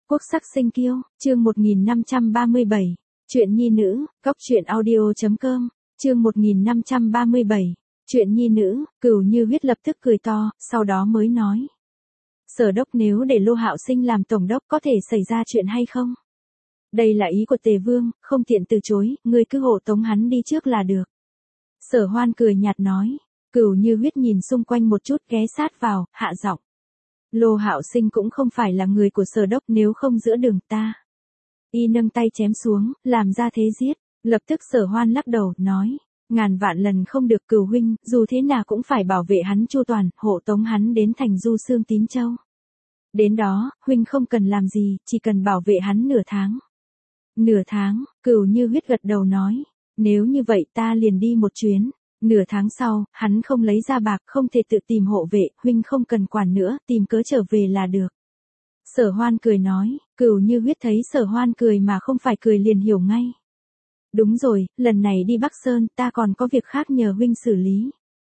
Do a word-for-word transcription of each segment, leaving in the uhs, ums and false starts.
Quốc sắc sinh kiêu, chương một nghìn năm trăm ba mươi bảy, chuyện nhi nữ, góc truyện audio.com, chương một nghìn năm trăm ba mươi bảy, chuyện nhi nữ. Cửu Như Huyết lập tức cười to, sau đó mới nói. Sở đốc, nếu để Lô Hạo Sinh làm tổng đốc có thể xảy ra chuyện hay không? Đây là ý của Tề Vương, không tiện từ chối, ngươi cứ hộ tống hắn đi trước là được. Sở Hoan cười nhạt nói. Cửu Như Huyết nhìn xung quanh một chút, ghé sát vào, hạ giọng. Lô Hạo Sinh cũng không phải là người của Sở đốc, nếu không giữa đường ta. Y nâng tay chém xuống, làm ra thế giết. Lập tức Sở Hoan lắc đầu, nói. Ngàn vạn lần không được Cửu huynh, dù thế nào cũng phải bảo vệ hắn chu toàn, hộ tống hắn đến thành Du Xương Tín Châu. Đến đó, huynh không cần làm gì, chỉ cần bảo vệ hắn nửa tháng. Nửa tháng, Cửu Như Huyết gật đầu nói. Nếu như vậy ta liền đi một chuyến. Nửa tháng sau, hắn không lấy ra bạc, không thể tự tìm hộ vệ, huynh không cần quản nữa, tìm cớ trở về là được. Sở Hoan cười nói. Cửu Như Huyết thấy Sở Hoan cười mà không phải cười liền hiểu ngay. Đúng rồi, lần này đi Bắc Sơn ta còn có việc khác nhờ huynh xử lý.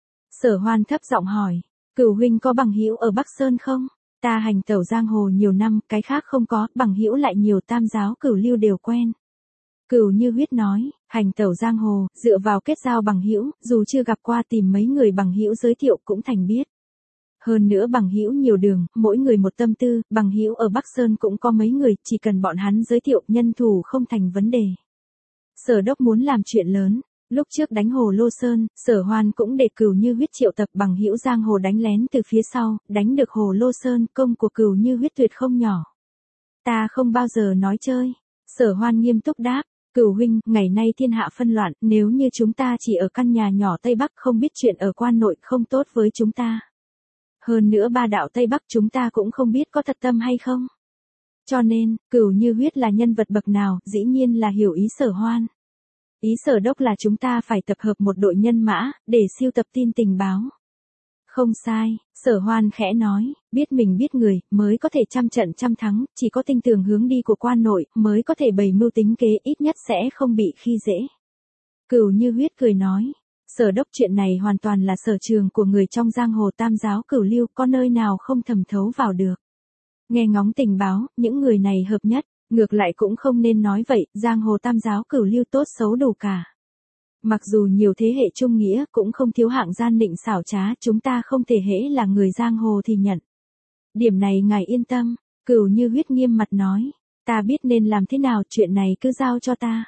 Sở Hoan thấp giọng hỏi. Cửu huynh có bằng hữu ở Bắc Sơn không? Ta hành tẩu giang hồ nhiều năm, cái khác không có, bằng hữu lại nhiều, tam giáo cửu lưu đều quen. Cửu Như Huyết nói. Hành tẩu giang hồ, dựa vào kết giao bằng hữu, dù chưa gặp qua tìm mấy người bằng hữu giới thiệu cũng thành biết. Hơn nữa bằng hữu nhiều đường, mỗi người một tâm tư, bằng hữu ở Bắc Sơn cũng có mấy người, chỉ cần bọn hắn giới thiệu, nhân thủ không thành vấn đề. Sở đốc muốn làm chuyện lớn, lúc trước đánh Hồ Lô Sơn, Sở Hoan cũng để Cửu Như Huyết triệu tập bằng hữu giang hồ đánh lén từ phía sau, đánh được Hồ Lô Sơn, công của Cửu Như Huyết tuyệt không nhỏ. Ta không bao giờ nói chơi. Sở Hoan nghiêm túc đáp. Cửu huynh, ngày nay thiên hạ phân loạn, nếu như chúng ta chỉ ở căn nhà nhỏ Tây Bắc không biết chuyện ở quan nội không tốt với chúng ta. Hơn nữa ba đạo Tây Bắc chúng ta cũng không biết có thật tâm hay không. Cho nên, Cửu Như Huyết là nhân vật bậc nào, dĩ nhiên là hiểu ý Sở Hoan. Ý Sở đốc là chúng ta phải tập hợp một đội nhân mã, để siêu tập tin tình báo. Không sai, Sở Hoan khẽ nói, biết mình biết người, mới có thể trăm trận trăm thắng, chỉ có tinh tường hướng đi của quan nội, mới có thể bày mưu tính kế, ít nhất sẽ không bị khi dễ. Cửu Như Huyết cười nói, Sở đốc, chuyện này hoàn toàn là sở trường của người trong giang hồ tam giáo cửu lưu, có nơi nào không thẩm thấu vào được. Nghe ngóng tình báo, những người này hợp nhất, ngược lại cũng không nên nói vậy, giang hồ tam giáo cửu lưu tốt xấu đủ cả. Mặc dù nhiều thế hệ trung nghĩa cũng không thiếu hạng gian nịnh xảo trá, chúng ta không thể hễ là người giang hồ thì nhận. Điểm này ngài yên tâm, Cửu Như Huyết nghiêm mặt nói, ta biết nên làm thế nào, chuyện này cứ giao cho ta.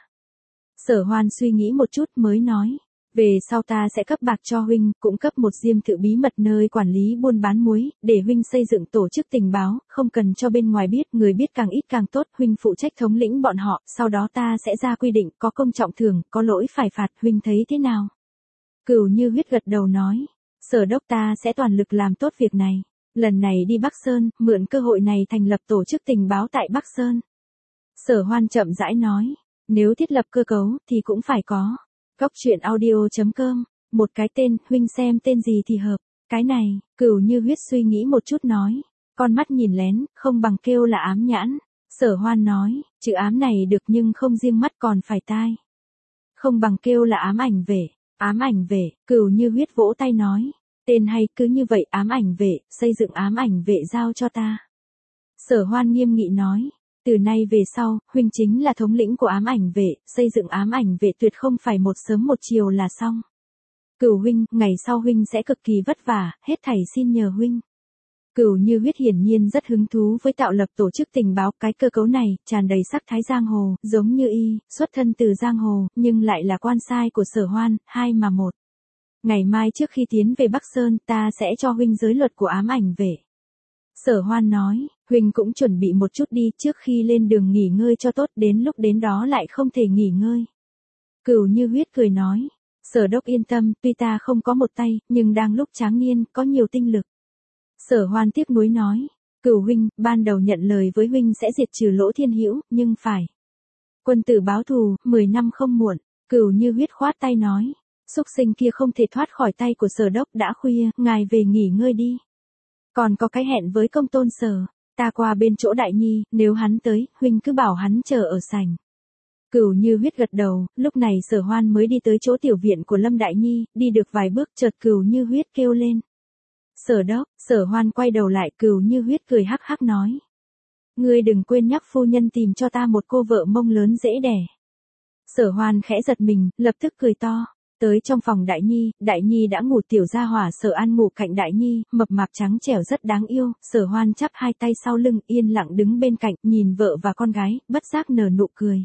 Sở Hoan suy nghĩ một chút mới nói, về sau ta sẽ cấp bạc cho huynh, cũng cấp một diêm thự bí mật nơi quản lý buôn bán muối, để huynh xây dựng tổ chức tình báo, không cần cho bên ngoài biết, người biết càng ít càng tốt, huynh phụ trách thống lĩnh bọn họ, sau đó ta sẽ ra quy định, có công trọng thưởng, có lỗi phải phạt, huynh thấy thế nào? Cửu Như Huyết gật đầu nói, Sở đốc, ta sẽ toàn lực làm tốt việc này, lần này đi Bắc Sơn, mượn cơ hội này thành lập tổ chức tình báo tại Bắc Sơn. Sở Hoan chậm rãi nói, nếu thiết lập cơ cấu, thì cũng phải có. Góc truyện audio.com, một cái tên, huynh xem tên gì thì hợp. Cái này, Cửu Như Huyết suy nghĩ một chút nói, con mắt nhìn lén, không bằng kêu là ám nhãn. Sở Hoan nói, chữ ám này được nhưng không riêng mắt còn phải tai. Không bằng kêu là ám ảnh vệ. Ám ảnh vệ, Cửu Như Huyết vỗ tay nói, tên hay, cứ như vậy, ám ảnh vệ, xây dựng ám ảnh vệ giao cho ta. Sở Hoan nghiêm nghị nói, từ nay về sau, huynh chính là thống lĩnh của ám ảnh vệ, xây dựng ám ảnh vệ tuyệt không phải một sớm một chiều là xong. Cửu huynh, ngày sau huynh sẽ cực kỳ vất vả, hết thảy xin nhờ huynh. Cửu Như Huyết hiển nhiên rất hứng thú với tạo lập tổ chức tình báo, cái cơ cấu này, tràn đầy sắc thái giang hồ, giống như y, xuất thân từ giang hồ, nhưng lại là quan sai của Sở Hoan, hai mà một. Ngày mai trước khi tiến về Bắc Sơn, ta sẽ cho huynh giới luật của ám ảnh vệ. Sở Hoan nói, huynh cũng chuẩn bị một chút đi, trước khi lên đường nghỉ ngơi cho tốt, đến lúc đến đó lại không thể nghỉ ngơi. Cửu Như Huyết cười nói, Sở đốc yên tâm, tuy ta không có một tay, nhưng đang lúc tráng niên, có nhiều tinh lực. Sở Hoan tiếc nuối nói, Cửu huynh, ban đầu nhận lời với huynh sẽ diệt trừ Lỗ Thiên Hữu, nhưng phải. Quân tử báo thù, mười năm không muộn. Cửu Như Huyết khoát tay nói, súc sinh kia không thể thoát khỏi tay của Sở đốc, đã khuya, ngài về nghỉ ngơi đi. Còn có cái hẹn với công tôn Sở, ta qua bên chỗ Đại Nhi, nếu hắn tới, huynh cứ bảo hắn chờ ở sảnh. Cửu Như Huyết gật đầu, lúc này Sở Hoan mới đi tới chỗ tiểu viện của Lâm Đại Nhi, đi được vài bước chợt Cửu Như Huyết kêu lên. Sở đốc, Sở Hoan quay đầu lại, Cửu Như Huyết cười hắc hắc nói. Ngươi đừng quên nhắc phu nhân tìm cho ta một cô vợ mông lớn dễ đẻ. Sở Hoan khẽ giật mình, lập tức cười to. Tới trong phòng Đại Nhi, Đại Nhi đã ngủ, tiểu gia hỏa Sở An ngủ cạnh Đại Nhi, mập mạp trắng trẻo rất đáng yêu. Sở Hoan chắp hai tay sau lưng, yên lặng đứng bên cạnh, nhìn vợ và con gái, bất giác nở nụ cười.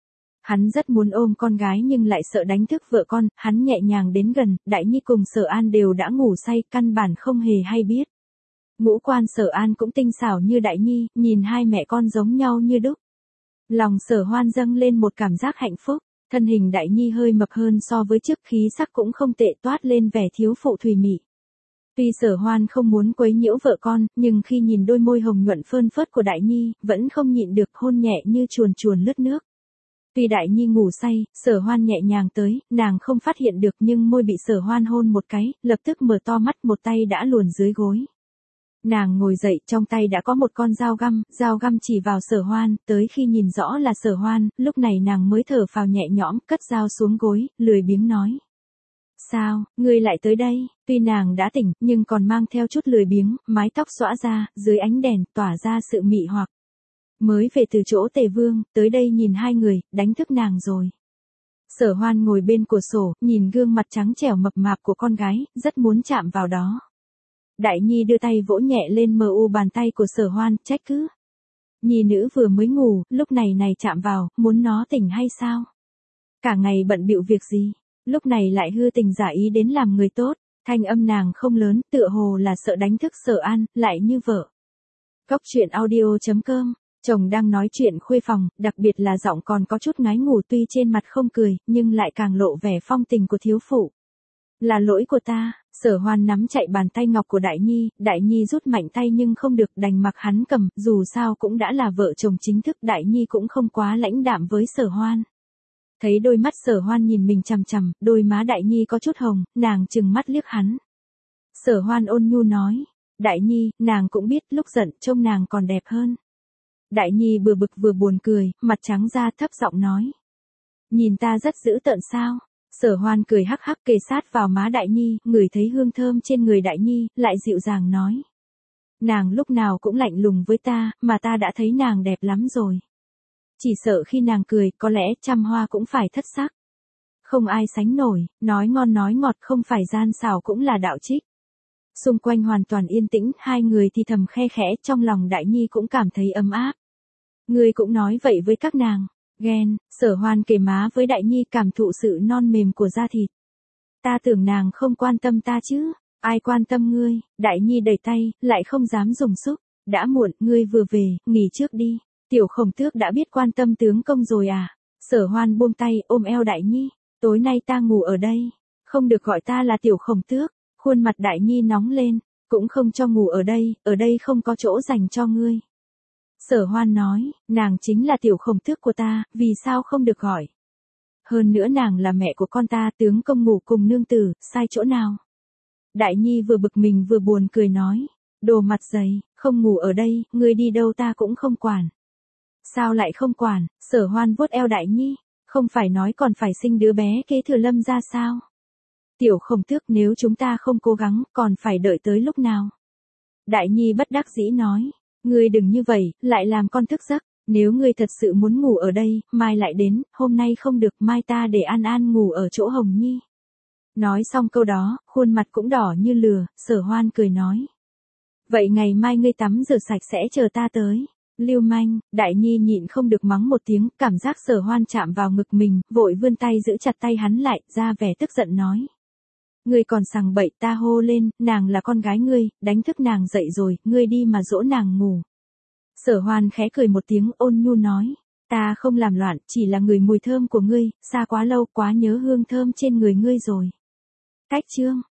Hắn rất muốn ôm con gái nhưng lại sợ đánh thức vợ con, hắn nhẹ nhàng đến gần, Đại Nhi cùng Sở An đều đã ngủ say, căn bản không hề hay biết. Ngũ quan Sở An cũng tinh xảo như Đại Nhi, nhìn hai mẹ con giống nhau như đúc. Lòng Sở Hoan dâng lên một cảm giác hạnh phúc, thân hình Đại Nhi hơi mập hơn so với trước, khí sắc cũng không tệ, toát lên vẻ thiếu phụ thùy mị. Tuy Sở Hoan không muốn quấy nhiễu vợ con, nhưng khi nhìn đôi môi hồng nhuận phơn phớt của Đại Nhi, vẫn không nhịn được hôn nhẹ như chuồn chuồn lướt nước. Tuy Đại Nhi ngủ say, Sở Hoan nhẹ nhàng tới, nàng không phát hiện được nhưng môi bị Sở Hoan hôn một cái, lập tức mở to mắt, một tay đã luồn dưới gối. Nàng ngồi dậy, trong tay đã có một con dao găm, dao găm chỉ vào Sở Hoan, tới khi nhìn rõ là Sở Hoan, lúc này nàng mới thở phào nhẹ nhõm, cất dao xuống gối, lười biếng nói. Sao, ngươi lại tới đây? Tuy nàng đã tỉnh, nhưng còn mang theo chút lười biếng, mái tóc xõa ra, dưới ánh đèn, tỏa ra sự mị hoặc. Mới về từ chỗ Tề Vương, tới đây nhìn hai người, đánh thức nàng rồi. Sở Hoan ngồi bên cửa sổ, nhìn gương mặt trắng trẻo mập mạp của con gái, rất muốn chạm vào đó. Đại Nhi đưa tay vỗ nhẹ lên mờ u bàn tay của Sở Hoan, trách cứ. Nhi nữ vừa mới ngủ, lúc này này chạm vào, muốn nó tỉnh hay sao? Cả ngày bận bịu việc gì, lúc này lại hư tình giả ý đến làm người tốt, thanh âm nàng không lớn, tựa hồ là sợ đánh thức Sở An, lại như vợ. Cóc truyện audio chấm com, chồng đang nói chuyện khuê phòng, đặc biệt là giọng còn có chút ngái ngủ, tuy trên mặt không cười, nhưng lại càng lộ vẻ phong tình của thiếu phụ. Là lỗi của ta. Sở Hoan nắm chạy bàn tay ngọc của Đại Nhi, Đại Nhi rút mạnh tay nhưng không được, đành mặc hắn cầm, dù sao cũng đã là vợ chồng chính thức, Đại Nhi cũng không quá lãnh đạm với Sở Hoan. Thấy đôi mắt Sở Hoan nhìn mình chằm chằm, đôi má Đại Nhi có chút hồng, nàng trừng mắt liếc hắn. Sở Hoan ôn nhu nói, Đại Nhi, nàng cũng biết lúc giận trông nàng còn đẹp hơn. Đại Nhi vừa bực vừa buồn cười, mặt trắng ra, thấp giọng nói. Nhìn ta rất dữ tợn sao? Sở Hoan cười hắc hắc, kề sát vào má Đại Nhi, ngửi thấy hương thơm trên người Đại Nhi, lại dịu dàng nói. Nàng lúc nào cũng lạnh lùng với ta, mà ta đã thấy nàng đẹp lắm rồi. Chỉ sợ khi nàng cười, có lẽ trăm hoa cũng phải thất sắc. Không ai sánh nổi, nói ngon nói ngọt, không phải gian xảo cũng là đạo trích. Xung quanh hoàn toàn yên tĩnh, hai người thì thầm khe khẽ, trong lòng Đại Nhi cũng cảm thấy ấm áp. Ngươi cũng nói vậy với các nàng. Ghen, Sở Hoan kề má với Đại Nhi, cảm thụ sự non mềm của da thịt. Ta tưởng nàng không quan tâm ta chứ, ai quan tâm ngươi? Đại Nhi đẩy tay, lại không dám dùng sức. Đã muộn, ngươi vừa về, nghỉ trước đi. Tiểu Khổng Tước đã biết quan tâm tướng công rồi à? Sở Hoan buông tay, ôm eo Đại Nhi. Tối nay ta ngủ ở đây, không được gọi ta là Tiểu Khổng Tước. Khuôn mặt Đại Nhi nóng lên, cũng không cho ngủ ở đây, ở đây không có chỗ dành cho ngươi. Sở Hoan nói, nàng chính là Tiểu Khổng Tước của ta, vì sao không được gọi? Hơn nữa nàng là mẹ của con ta, tướng công ngủ cùng nương tử, sai chỗ nào? Đại Nhi vừa bực mình vừa buồn cười nói, đồ mặt dày, không ngủ ở đây, ngươi đi đâu ta cũng không quản. Sao lại không quản? Sở Hoan vuốt eo Đại Nhi, không phải nói còn phải sinh đứa bé kế thừa Lâm ra sao? Tiểu Khổng Tước, nếu chúng ta không cố gắng, còn phải đợi tới lúc nào? Đại Nhi bất đắc dĩ nói. Ngươi đừng như vậy, lại làm con thức giấc, nếu ngươi thật sự muốn ngủ ở đây, mai lại đến, hôm nay không được, mai ta để An An ngủ ở chỗ Hồng Nhi. Nói xong câu đó, khuôn mặt cũng đỏ như lửa, Sở Hoan cười nói. Vậy ngày mai ngươi tắm rửa sạch sẽ chờ ta tới. Lưu manh, Đại Nhi nhịn không được mắng một tiếng, cảm giác Sở Hoan chạm vào ngực mình, vội vươn tay giữ chặt tay hắn lại, ra vẻ tức giận nói. Ngươi còn sằng bậy, ta hô lên, nàng là con gái ngươi, đánh thức nàng dậy rồi, ngươi đi mà dỗ nàng ngủ. Sở Hoan khẽ cười một tiếng, ôn nhu nói, ta không làm loạn, chỉ là người mùi thơm của ngươi, xa quá lâu quá nhớ hương thơm trên người ngươi rồi. Cách chương.